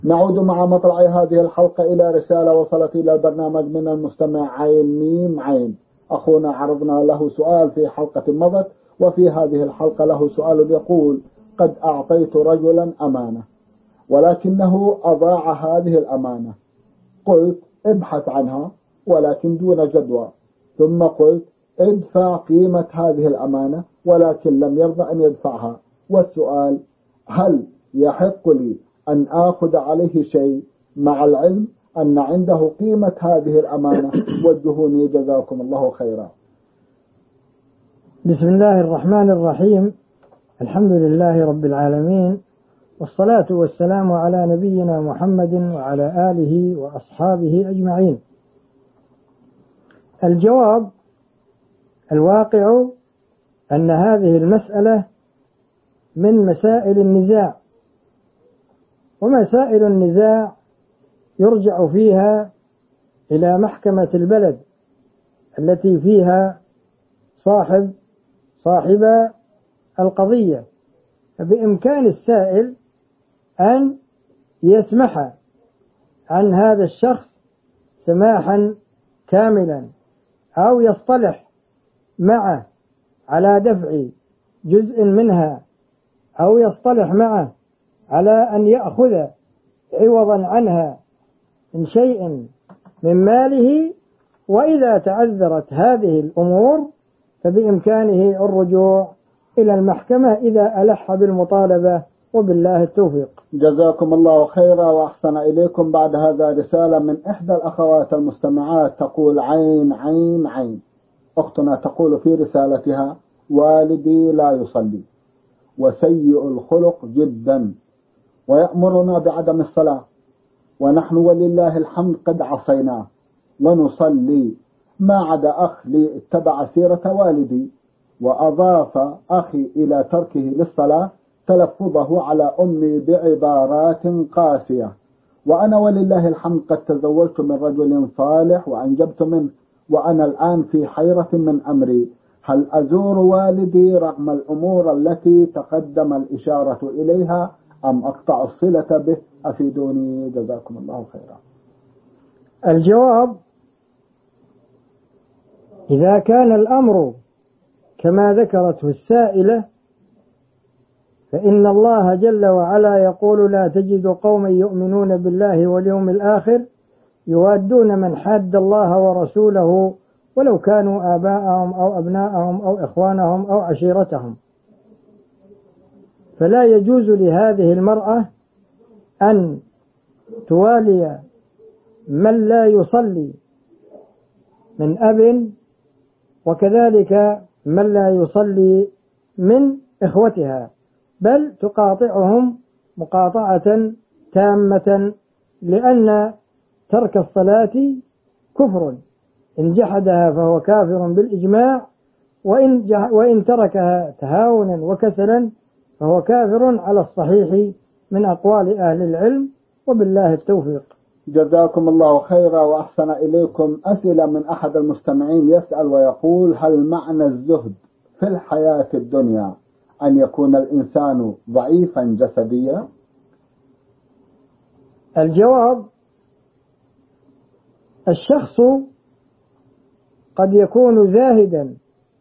نعود مع مطلع هذه الحلقة إلى رسالة وصلت إلى البرنامج من المستمع عين ميم عين. أخونا عرضنا له سؤال في حلقة مضت، وفي هذه الحلقة له سؤال يقول: قد أعطيت رجلا أمانة ولكنه أضاع هذه الأمانة، قلت ابحث عنها ولكن دون جدوى، ثم قلت ادفع قيمة هذه الأمانة ولكن لم يرضى أن يدفعها، والسؤال: هل يحق لي أن آخذ عليه شيء مع العلم أن عنده قيمة هذه الأمانة؟ وجهوني جزاكم الله خيرا. بسم الله الرحمن الرحيم، الحمد لله رب العالمين، والصلاة والسلام على نبينا محمد وعلى آله وأصحابه أجمعين. الجواب: الواقع أن هذه المسألة من مسائل النزاع، ومسائل النزاع يرجع فيها إلى محكمة البلد التي فيها صاحب القضية، فبإمكان السائل أن يسمح عن هذا الشخص سماحا كاملا، أو يصطلح معه على دفع جزء منها، أو يصطلح معه على أن يأخذ عوضا عنها من شيء من ماله. وإذا تعذرت هذه الأمور فبإمكانه الرجوع إلى المحكمة إذا ألح بالمطالبة، وبالله التوفيق. جزاكم الله خيرا وأحسن إليكم. بعد هذا رسالة من إحدى الأخوات المستمعات تقول: عين عين عين. أختنا تقول في رسالتها: والدي لا يصلي وسيء الخلق جدا ويأمرنا بعدم الصلاة، ونحن ولله الحمد قد عصيناه ونصلي، ما عدا أخ لي اتبع سيرة والدي وأضاف أخي إلى تركه للصلاة تلفظه على أمي بعبارات قاسية، وأنا ولله الحمد قد تزوجت من رجل صالح وأنجبت منه، وأنا الآن في حيرة من أمري، هل أزور والدي رغم الأمور التي تقدم الإشارة إليها أم أقطع الصلة به؟ أفيدوني جزاكم الله خيرا. الجواب: إذا كان الأمر كما ذكرته السائلة فإن الله جل وعلا يقول: لا تجد قوما يؤمنون بالله واليوم الآخر يوادون من حاد الله ورسوله ولو كانوا آباءهم أو أبناءهم أو إخوانهم أو عشيرتهم. فلا يجوز لهذه المرأة أن توالي من لا يصلي من أب، وكذلك من لا يصلي من إخوتها، بل تقاطعهم مقاطعة تامة، لأن ترك الصلاة كفر، إن جحدها فهو كافر بالإجماع، وإن تركها تهاونا وكسلا فهو كافر على الصحيح من أقوال أهل العلم، وبالله التوفيق. جزاكم الله خيرا وأحسن إليكم. أسئلة من أحد المستمعين يسأل ويقول: هل معنى الزهد في الحياة الدنيا أن يكون الإنسان ضعيفا جسديا؟ الجواب: الشخص قد يكون زاهدا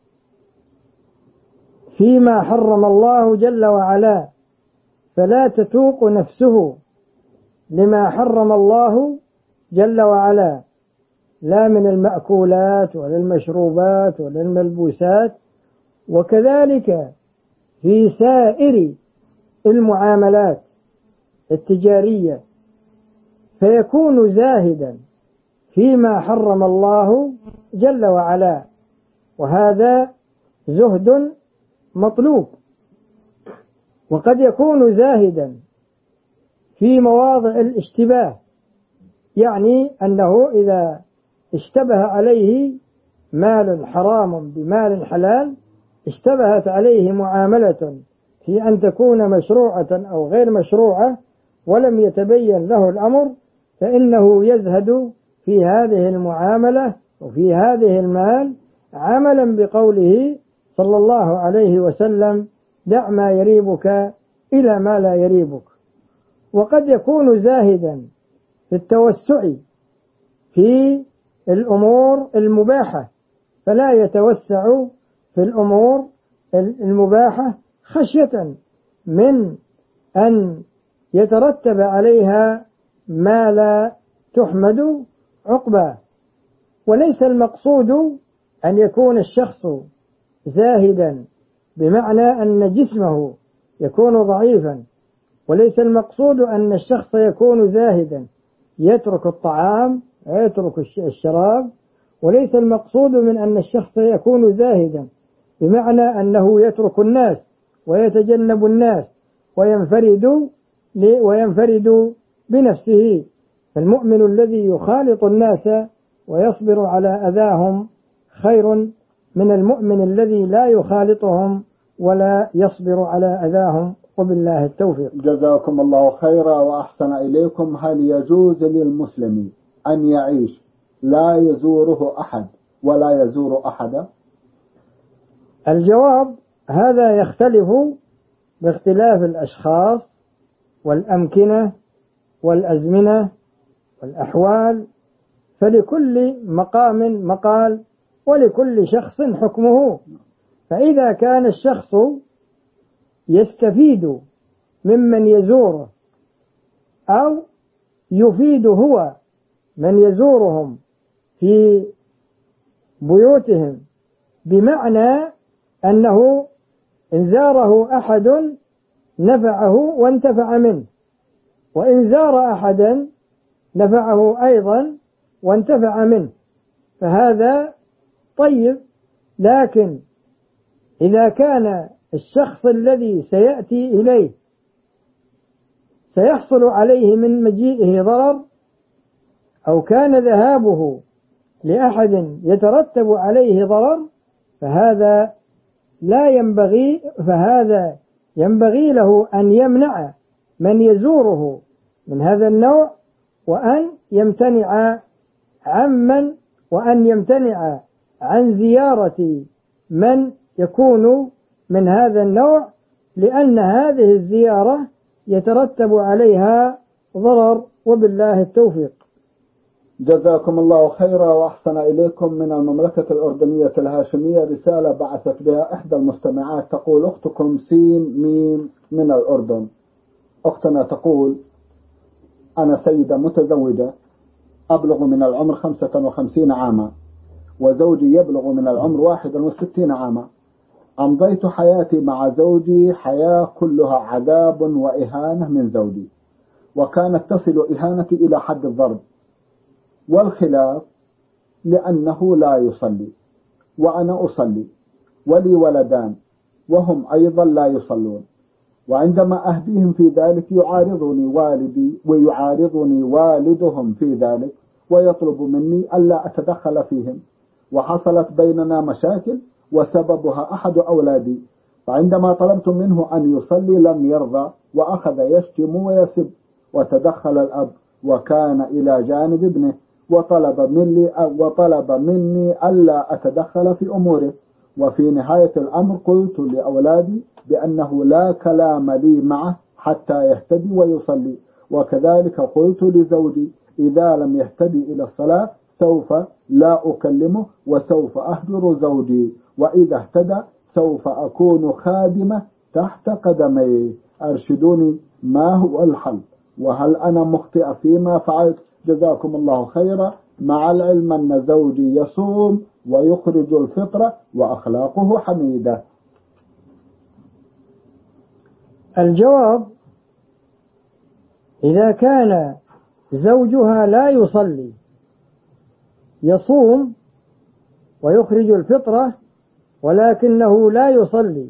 فيما حرم الله جل وعلا، فلا تتوق نفسه لما حرم الله جل وعلا، لا من المأكولات ولا المشروبات ولا الملبوسات، وكذلك في سائر المعاملات التجارية، فيكون زاهدا فيما حرم الله جل وعلا، وهذا زهد مطلوب. وقد يكون زاهدا في مواضع الاشتباه، يعني أنه إذا اشتبه عليه مال حرام بمال حلال، اشتبهت عليه معاملة في أن تكون مشروعة أو غير مشروعة ولم يتبين له الأمر، فإنه يزهد في هذه المعاملة وفي هذه المال، عملا بقوله صلى الله عليه وسلم: دع ما يريبك إلى ما لا يريبك. وقد يكون زاهدا في التوسع في الأمور المباحة، فلا يتوسع في الأمور المباحة خشية من أن يترتب عليها ما لا تحمد عقباه. وليس المقصود أن يكون الشخص زاهدا بمعنى أن جسمه يكون ضعيفا، وليس المقصود أن الشخص يكون زاهدا يترك الطعام ويترك الشراب، وليس المقصود من أن الشخص يكون زاهدا بمعنى أنه يترك الناس ويتجنب الناس وينفرد بنفسه. فالمؤمن الذي يخالط الناس ويصبر على أذاهم خير من المؤمن الذي لا يخالطهم ولا يصبر على أذاهم. وبالله التوفيق. جزاكم الله خيرا وأحسن إليكم. هل يجوز للمسلم أن يعيش لا يزوره أحد ولا يزور أحدا؟ الجواب هذا يختلف باختلاف الأشخاص والأمكنة والأزمنة والأحوال، فلكل مقام مقال ولكل شخص حكمه. فإذا كان الشخص يستفيد ممن يزوره أو يفيد هو من يزورهم في بيوتهم، بمعنى أنه إن زاره أحد نفعه وانتفع منه، وإن زار أحدا نفعه أيضا وانتفع منه، فهذا طيب. لكن إذا كان الشخص الذي سيأتي إليه سيحصل عليه من مجيئه ضرر، أو كان ذهابه لأحد يترتب عليه ضرر، فهذا ينبغي له أن يمنع من يزوره من هذا النوع، وأن يمتنع عن زيارة من يكون من هذا النوع، لأن هذه الزيارة يترتب عليها ضرر. وبالله التوفيق. جزاكم الله خيرا وأحسن إليكم. من المملكة الأردنية الهاشمية رسالة بعثت بها إحدى المستمعات تقول: أختكم سين ميم من الأردن. أختنا تقول: أنا سيدة متزوجة أبلغ من العمر 55 عاما، وزوجي يبلغ من العمر 61 عاما. أمضيت حياتي مع زوجي حياة كلها عذاب وإهانة من زوجي، وكانت تصل إهانتي إلى حد الضرب والخلاف، لأنه لا يصلي وأنا أصلي، ولي ولدان وهم أيضا لا يصلون، وعندما أهديهم في ذلك يعارضني والدي ويعارضني والدهم في ذلك، ويطلب مني ألا أتدخل فيهم، وحصلت بيننا مشاكل وسببها أحد أولادي، فعندما طلبت منه أن يصلي لم يرضى، وأخذ يشتم ويسب، وتدخل الأب وكان إلى جانب ابنه، وطلب مني ألا أتدخل في أموره. وفي نهاية الأمر قلت لأولادي بأنه لا كلام لي معه حتى يهتدي ويصلي، وكذلك قلت لزوجي إذا لم يهتدي إلى الصلاة سوف لا أكلمه وسوف أهجر زوجي، وإذا اهتدى سوف أكون خادمة تحت قدميه. أرشدوني ما هو الحل، وهل أنا مخطئ فيما فعلت؟ جزاكم الله خيرا، مع العلم أن زوجي يصوم ويخرج الفطرة وأخلاقه حميدة. الجواب: إذا كان زوجها لا يصلي، يصوم ويخرج الفطرة ولكنه لا يصلي،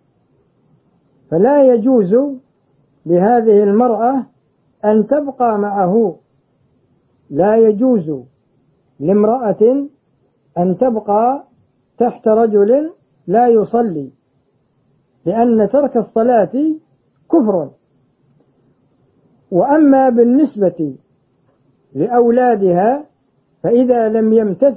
فلا يجوز لهذه المرأة أن تبقى معه. لا يجوز لامرأة أن تبقى تحت رجل لا يصلي، لأن ترك الصلاة كفر. وأما بالنسبة لأولادها فإذا لم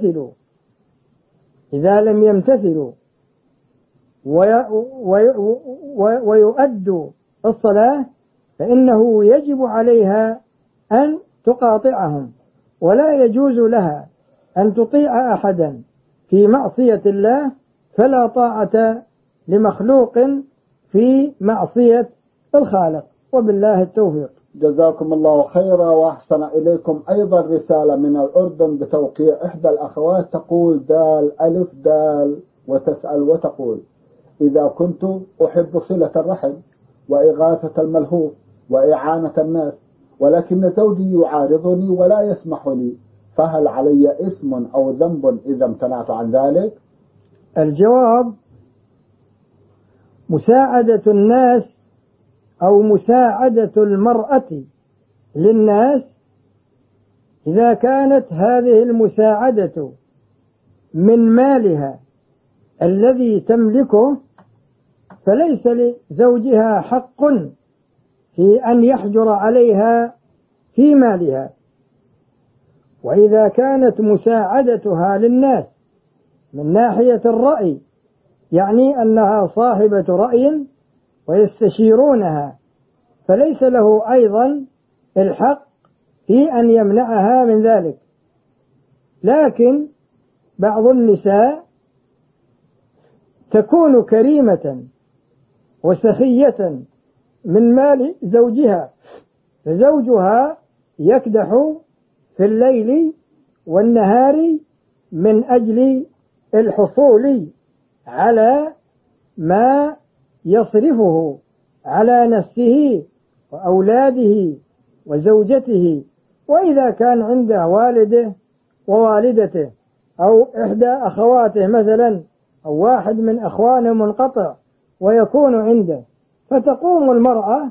يمتثلوا ويؤدوا الصلاة فإنه يجب عليها أن تقاطعهم، ولا يجوز لها أن تطيع أحدا في معصية الله، فلا طاعة لمخلوق في معصية الخالق، وبالله التوفيق. جزاكم الله خيرا وأحسن إليكم. أيضا رسالة من الأردن بتوقيع إحدى الأخوات تقول دال ألف دال، وتسأل وتقول: إذا كنت أحب صلة الرحم وإغاثة الملهوف وإعانة الناس، ولكن زوجي يعارضني ولا يسمح لي، فهل علي اسم أو ذنب إذا امتنعت عن ذلك؟ الجواب: مساعدة الناس أو مساعدة المرأة للناس، إذا كانت هذه المساعدة من مالها الذي تملكه، فليس لزوجها حق في أن يحجر عليها في مالها. وإذا كانت مساعدتها للناس من ناحية الرأي، يعني أنها صاحبة رأي ويستشيرونها، فليس له أيضا الحق في أن يمنعها من ذلك. لكن بعض النساء تكون كريمة وسخية من مال زوجها، فزوجها يكدح في الليل والنهار من أجل الحصول على ما يصرفه على نفسه وأولاده وزوجته. وإذا كان عنده والده ووالدته أو إحدى أخواته مثلا، أو واحد من أخوانه منقطع ويكون عنده، فتقوم المرأة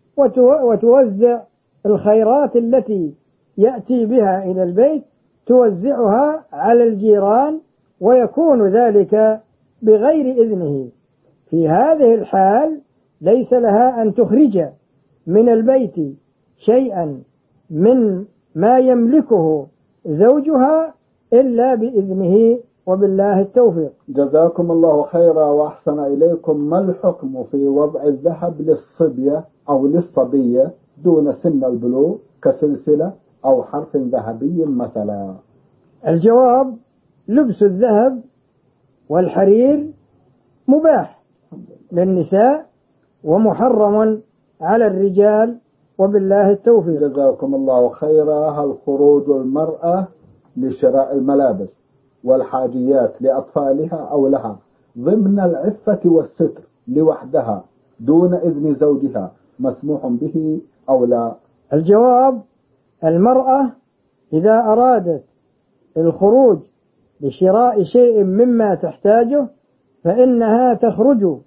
وتوزع الخيرات التي يأتي بها إلى البيت، توزعها على الجيران، ويكون ذلك بغير إذنه. في هذه الحال ليس لها أن تخرج من البيت شيئا من ما يملكه زوجها إلا بإذنه، وبالله التوفيق. جزاكم الله خيرا وأحسن إليكم. ما الحكم في وضع الذهب للصبية أو للصبية دون سن البلوغ كسلسلة أو حرف ذهبي مثلا؟ الجواب: لبس الذهب والحرير مباح للنساء ومحرم على الرجال، وبالله التوفيق. جزاكم الله خيرا. هل خروج المرأة لشراء الملابس والحاجيات لأطفالها أو لها ضمن العفة والستر لوحدها دون إذن زوجها مسموح به أو لا؟ الجواب: المرأة إذا أرادت الخروج لشراء شيء مما تحتاجه فإنها تخرج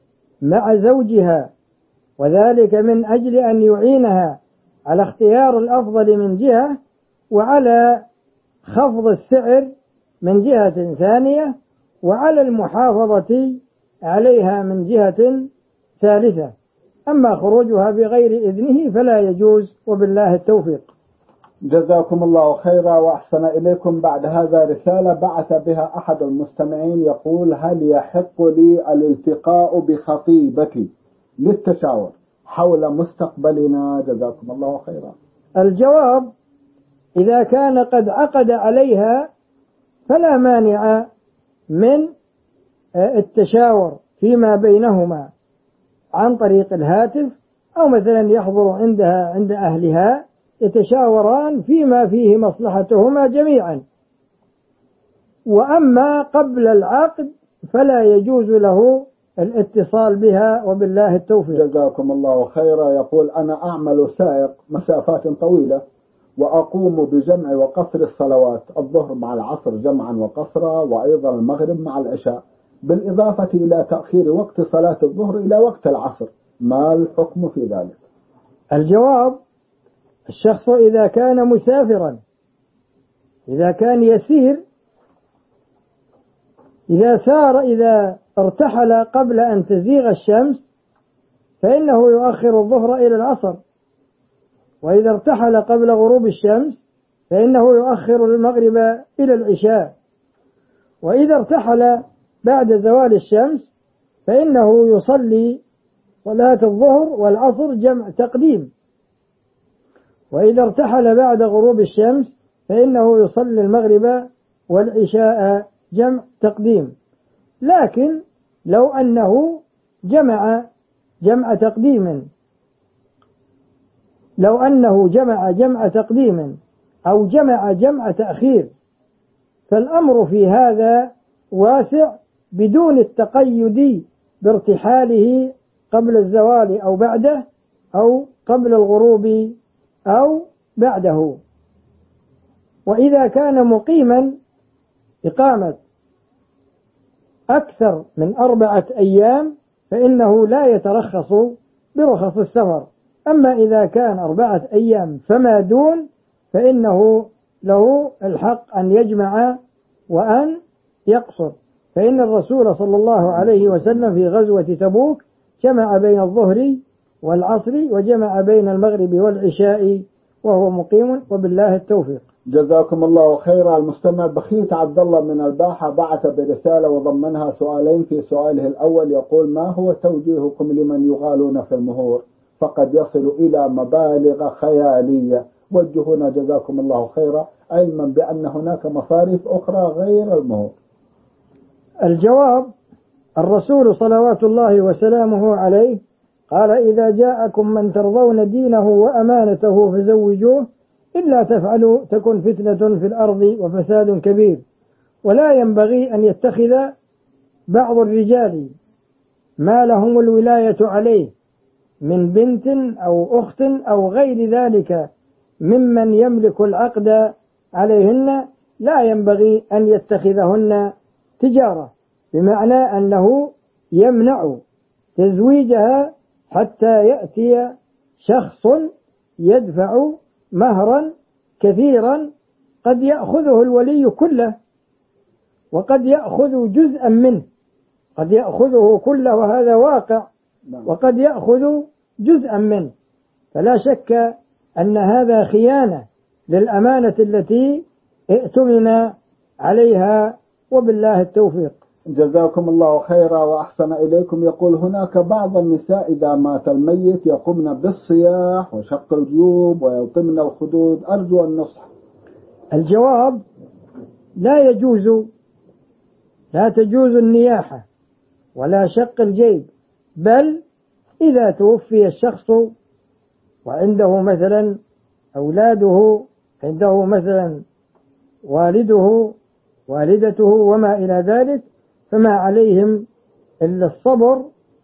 مع زوجها، وذلك من أجل أن يعينها على اختيار الأفضل من جهة، وعلى خفض السعر من جهة ثانية، وعلى المحافظة عليها من جهة ثالثة. أما خروجها بغير إذنه فلا يجوز، وبالله التوفيق. جزاكم الله خيرا وأحسن إليكم. بعد هذا رسالة بعث بها أحد المستمعين يقول: هل يحق لي الالتقاء بخطيبتي للتشاور حول مستقبلنا؟ جزاكم الله خيرا. الجواب: إذا كان قد عقد عليها فلا مانع من التشاور فيما بينهما عن طريق الهاتف، أو مثلا يحضر عندها عند أهلها يتشاوران فيما فيه مصلحتهما جميعا. وأما قبل العقد فلا يجوز له الاتصال بها، وبالله التوفيق. جزاكم الله خيرا. يقول: أنا أعمل سائق مسافات طويلة، وأقوم بجمع وقصر الصلوات، الظهر مع العصر جمعا وقصرا، وأيضا المغرب مع العشاء، بالإضافة إلى تأخير وقت صلاة الظهر إلى وقت العصر. ما الحكم في ذلك؟ الجواب: الشخص إذا كان مسافرا، إذا كان يسير، إذا ارتحل قبل أن تزيغ الشمس فإنه يؤخر الظهر إلى العصر، وإذا ارتحل قبل غروب الشمس فإنه يؤخر المغرب إلى العشاء، وإذا ارتحل بعد زوال الشمس فإنه يصلي صلاة الظهر والعصر جمع تقديم، وإذا ارتحل بعد غروب الشمس فإنه يصلي المغرب والعشاء جمع تقديم. لكن لو أنه جمع جمع تقديم أو جمع جمع تأخير فالأمر في هذا واسع بدون التقيد بارتحاله قبل الزوال أو بعده أو قبل الغروب أو بعده. وإذا كان مقيما إقامة أكثر من 4 أيام فإنه لا يترخص برخص السفر. أما إذا كان 4 أيام فما دون فإنه له الحق أن يجمع وأن يقصر، فإن الرسول صلى الله عليه وسلم في غزوة تبوك جمع بين الظهر والعصر وجمع بين المغرب والعشاء وهو مقيم، وبالله التوفيق. جزاكم الله خيرا. المستمع بخيت عبد الله من الباحة بعث برسالة وضمنها سؤالين. في سؤاله الأول يقول: ما هو توجيهكم لمن يغالون في المهور فقد يصل إلى مبالغ خيالية؟ وجهونا جزاكم الله خيرا، علما بأن هناك مصاريف أخرى غير المهور. الجواب: الرسول صلوات الله وسلامه عليه قال: إذا جاءكم من ترضون دينه وأمانته فزوجوه، إلا تفعلوا تكن فتنة في الأرض وفساد كبير. ولا ينبغي أن يتخذ بعض الرجال ما لهم الولاية عليه من بنت أو أخت أو غير ذلك ممن يملك العقد عليهن، لا ينبغي أن يتخذهن تجارة، بمعنى أنه يمنع تزويجها حتى يأتي شخص يدفع مهرا كثيرا قد يأخذه الولي كله وقد يأخذ جزءا منه، قد يأخذه كله وهذا واقع، وقد يأخذ جزءا منه. فلا شك أن هذا خيانة للأمانة التي ائتمن عليها، وبالله التوفيق. جزاكم الله خيرا وأحسن إليكم. يقول: هناك بعض النساء إذا مات الميت يقومن بالصياح وشق الجيوب ويلطمن الخدود، أرجو النصح. الجواب: لا تجوز النياحة ولا شق الجيب، بل إذا توفي الشخص وعنده مثلا أولاده، عنده مثلا والده والدته وما إلى ذلك، فما عليهم إلا الصبر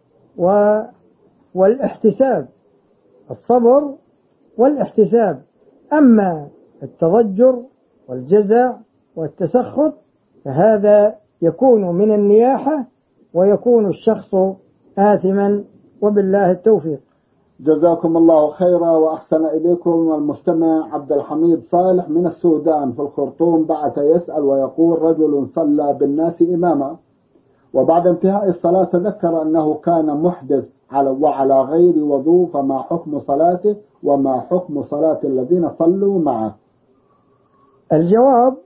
والاحتساب، الصبر والاحتساب. أما التضجر والجزع والتسخط فهذا يكون من النياحة ويكون الشخص آثما، وبالله التوفيق. جزاكم الله خيرا وأحسن إليكم. المستمع عبد الحميد صالح من السودان في الخرطوم بعث يسأل ويقول: رجل صلى بالناس إماما وبعد انتهاء الصلاة تذكر أنه كان محدث وعلى غير وضوء، فما حكم صلاته وما حكم صلاة الذين صلوا معه؟ الجواب: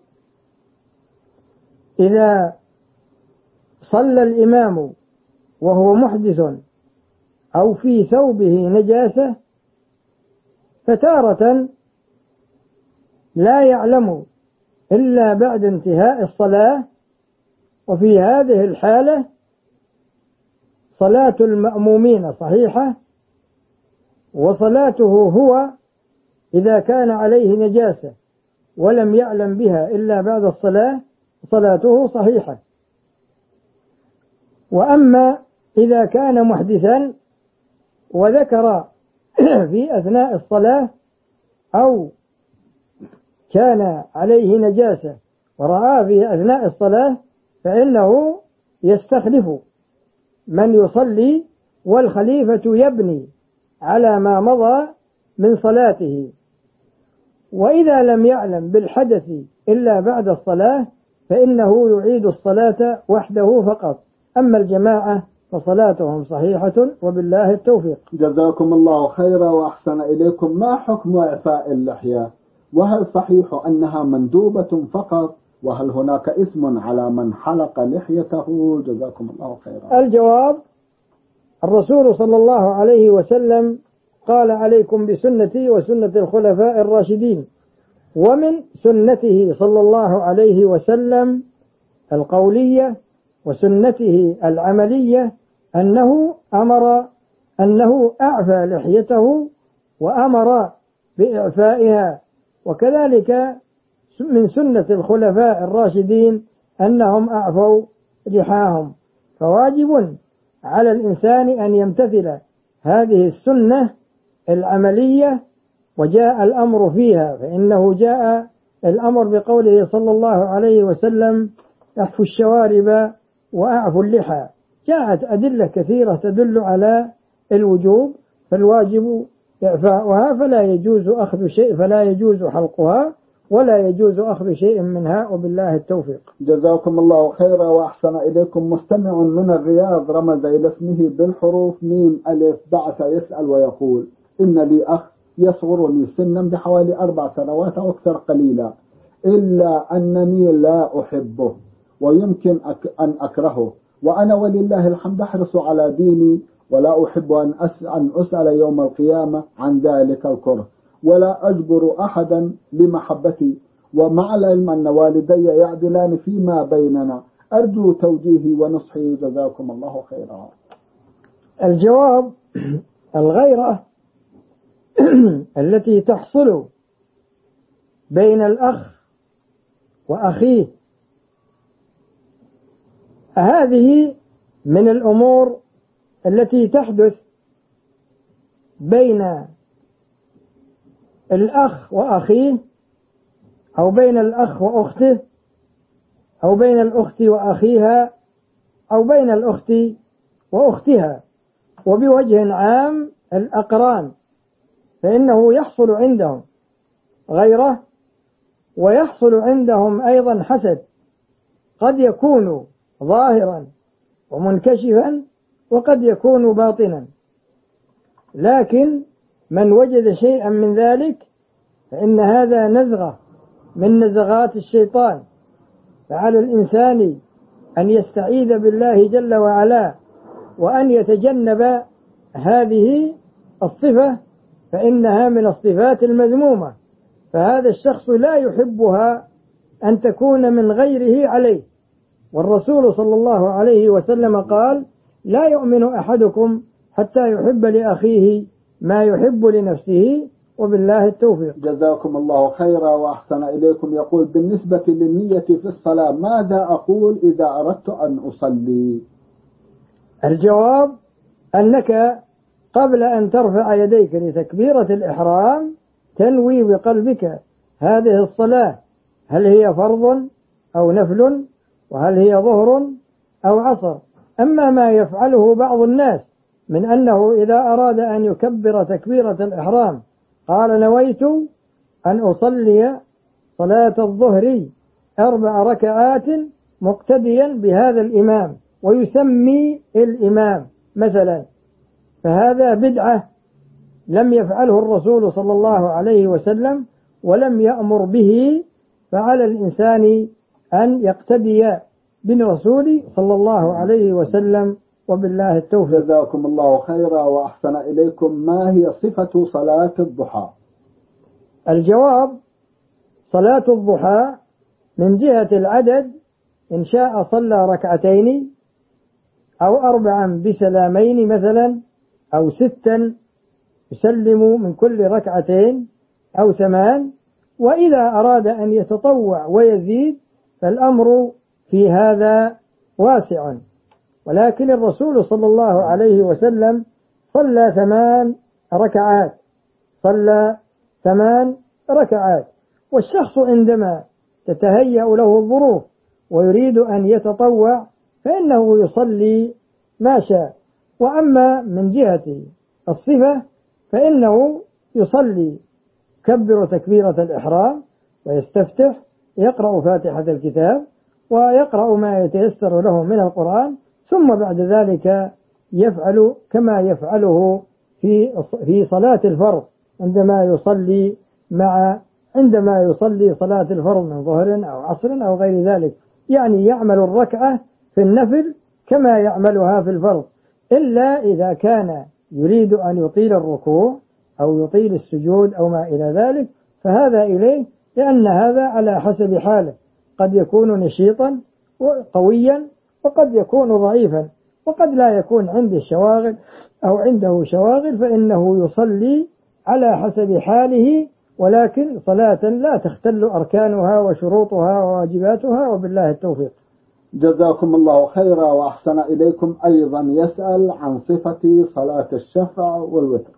إذا صلى الإمام وهو محدث أو في ثوبه نجاسة فتارة لا يعلم إلا بعد انتهاء الصلاة، وفي هذه الحالة صلاة المأمومين صحيحة، وصلاته هو إذا كان عليه نجاسة ولم يعلم بها إلا بعد الصلاة صلاته صحيحة. وأما إذا كان محدثا وذكر في أثناء الصلاة أو كان عليه نجاسة ورأى في أثناء الصلاة فإنه يستخلف من يصلي، والخليفة يبني على ما مضى من صلاته. وإذا لم يعلم بالحدث إلا بعد الصلاة فإنه يعيد الصلاة وحده فقط، أما الجماعة فصلاتهم صحيحة، وبالله التوفيق. جزاكم الله خيرا وأحسن إليكم. ما حكم إعفاء اللحية؟ وهل صحيح أنها مندوبة فقط؟ وهل هناك إثم على من حلق لحيته؟ جزاكم الله خيرا. الجواب: الرسول صلى الله عليه وسلم قال: عليكم بسنتي وسنة الخلفاء الراشدين. ومن سنته صلى الله عليه وسلم القولية وسنته العملية أنه أعفى لحيته وأمر بإعفائها، وكذلك من سنة الخلفاء الراشدين أنهم أعفوا لحاهم. فواجب على الإنسان أن يمتثل هذه السنة العملية، وجاء الأمر فيها، فإنه جاء الأمر بقوله صلى الله عليه وسلم: احفوا الشوارب وأعفوا اللحى. جاءت أدلة كثيرة تدل على الوجوب، فالواجب إعفاؤها، فلا يجوز حلقها ولا يجوز أخذ شيء منها، وبالله التوفيق. جزاكم الله خيرا وأحسن إليكم. مستمع من الرياض رمز إلى اسمه بالحروف ميم ألف، بعث يسأل ويقول: إن لي أخ يصغرني سنا بحوالي 4 سنوات أو أكثر قليلا، إلا أنني لا أحبه ويمكن أن أكرهه، وأنا ولله الحمد أحرص على ديني، ولا أحب أن أسأل يوم القيامة عن ذلك الكره، ولا أجبر أحدا لمحبتي، ومع العلم أن والدي يعدلان فيما بيننا. أرجو توجيهي ونصحي، جزاكم الله خيرا. الجواب: الغيرة التي تحصل بين الأخ وأخيه هذه من الأمور التي تحدث بين الأخ وأخيه، أو بين الأخ وأخته، أو بين الأخت وأخيها، أو بين الأخت وأختها، وبوجه عام الأقران، فإنه يحصل عندهم غيرة، ويحصل عندهم أيضا حسد، قد يكون ظاهرا ومنكشفا، وقد يكون باطنا. لكن من وجد شيئا من ذلك فإن هذا نزغة من نزغات الشيطان، فعلى الإنسان أن يستعيذ بالله جل وعلا، وأن يتجنب هذه الصفة، فإنها من الصفات المذمومة، فهذا الشخص لا يحبها أن تكون من غيره عليه. والرسول صلى الله عليه وسلم قال: لا يؤمن أحدكم حتى يحب لأخيه ما يحب لنفسه، وبالله التوفيق. جزاكم الله خيرا وأحسن إليكم. يقول: بالنسبة للنية في الصلاة ماذا أقول إذا أردت أن أصلي؟ الجواب: أنك قبل أن ترفع يديك لتكبيرة الإحرام تنوي بقلبك هذه الصلاة، هل هي فرض أو نفل، وهل هي ظهر أو عصر. أما ما يفعله بعض الناس من أنه إذا أراد أن يكبر تكبيرة الإحرام قال: نويت أن أصلي صلاة الظهر 4 ركعات مقتديا بهذا الإمام، ويسمي الإمام مثلا، فهذا بدعة لم يفعله الرسول صلى الله عليه وسلم ولم يأمر به، فعلى الإنسان أن يقتدي بالرسول صلى الله عليه وسلم، وبالله التوفيق. جزاكم الله خيرا وأحسن إليكم. ما هي صفة صلاة الضحى؟ الجواب: صلاة الضحى من جهة العدد إن شاء صلى 2 ركعتين أو 4 بسلامين مثلا، أو 6 يسلم من كل 2 ركعتين، أو 8. وإذا أراد أن يتطوع ويزيد فالأمر في هذا واسع، ولكن الرسول صلى الله عليه وسلم صلى 8 ركعات، صلى 8 ركعات. والشخص عندما تتهيأ له الظروف ويريد أن يتطوع فإنه يصلي ما شاء. وأما من جهة الصفة فإنه يصلي كبر تكبيرة الإحرام ويستفتح، يقرأ فاتحة الكتاب ويقرأ ما يتيسر له من القرآن، ثم بعد ذلك يفعل كما يفعله في صلاة الفرض عندما يصلي صلاة الفرض من ظهر أو عصر أو غير ذلك، يعني يعمل الركعة في النفل كما يعملها في الفرض. إلا إذا كان يريد أن يطيل الركوع أو يطيل السجود أو ما إلى ذلك، فهذا إليه، لأن هذا على حسب حاله، قد يكون نشيطا وقويا وقد يكون ضعيفا، وقد لا يكون عنده شواغل أو عنده شواغل، فإنه يصلي على حسب حاله، ولكن صلاة لا تختل أركانها وشروطها وواجباتها، وبالله التوفيق. جزاكم الله خيرا وأحسن إليكم. أيضا يسأل عن صفة صلاة الشفع والوتر.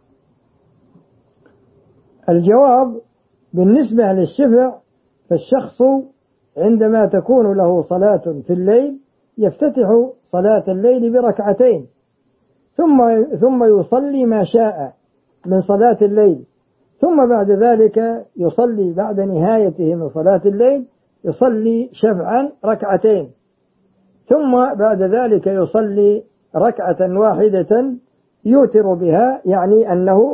الجواب: بالنسبة للشفع فالشخص عندما تكون له صلاة في الليل يفتتح صلاة الليل بركعتين، ثم يصلي ما شاء من صلاة الليل، ثم بعد ذلك يصلي بعد نهايته من صلاة الليل يصلي شفعا ركعتين، ثم بعد ذلك يصلي ركعة واحدة يوتر بها، يعني أنه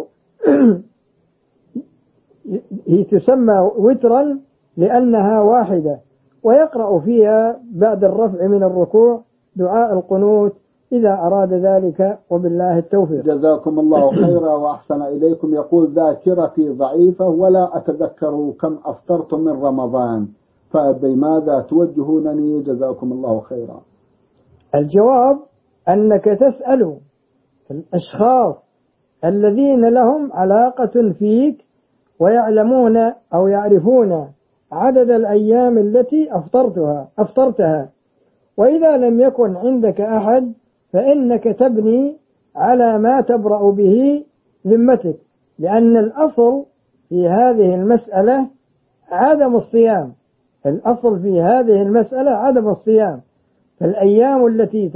هي تسمى وترا لأنها واحدة، ويقرأ فيها بعد الرفع من الركوع دعاء القنوت إذا أراد ذلك، وبالله التوفيق. جزاكم الله خيرا وأحسن إليكم. يقول: ذاكرتي ضعيفة ولا أتذكر كم أفطرت من رمضان، فبماذا توجهونني؟ جزاكم الله خيرا. الجواب: أنك تسأل الأشخاص الذين لهم علاقة فيك ويعلمون أو يعرفون عدد الأيام التي أفطرتها، وإذا لم يكن عندك أحد فإنك تبني على ما تبرأ به ذمتك، لأن الأصل في هذه المسألة عدم الصيام. الأصل في هذه المسألة عدم الصيام، فالأيام التي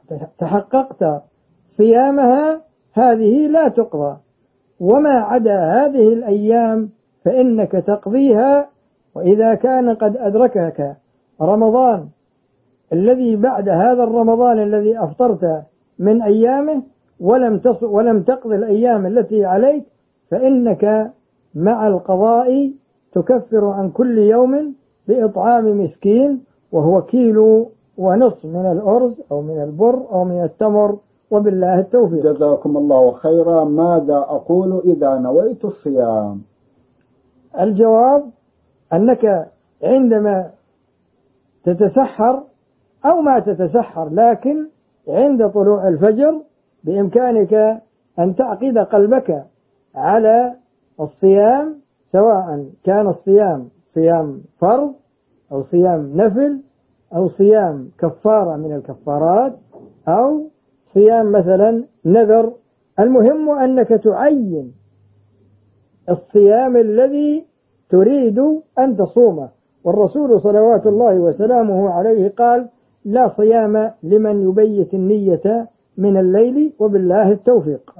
تحققت صيامها هذه لا تقضى، وما عدا هذه الأيام فإنك تقضيها. وإذا كان قد أدركك رمضان الذي بعد هذا الرمضان الذي أفطرت من أيامه ولم تقضي الأيام التي عليك، فإنك مع القضاء تكفر عن كل يوم بإطعام مسكين، وهو 1.5 كيلو من الأرز أو من البر أو من التمر، وبالله التوفيق. جزاكم الله خيرا. ماذا أقول إذا نويت الصيام؟ الجواب: أنك عندما تتسحر أو ما تتسحر، لكن عند طلوع الفجر بإمكانك أن تعقد قلبك على الصيام، سواء كان الصيام صيام فرض أو صيام نفل أو صيام كفارة من الكفارات أو صيام مثلا نذر. المهم أنك تعين الصيام الذي تريد أن تصومه، والرسول صلوات الله وسلامه عليه قال: لا صيام لمن يبيت النية من الليل، وبالله التوفيق.